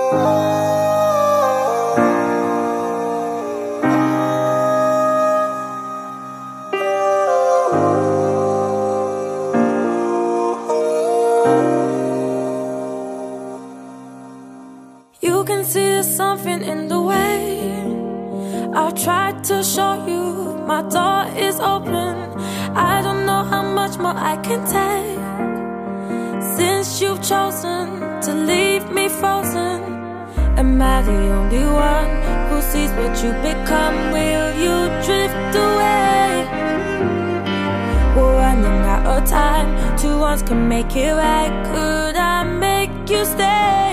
You can see there's something in the way I've tried to show you. My door is open. I don't know how much more I can take. Since you've chosen to leave me frozen, am I the only one who sees what you become? Will you drift away? We're running out of time. Two ones can make it right. Could I make you stay?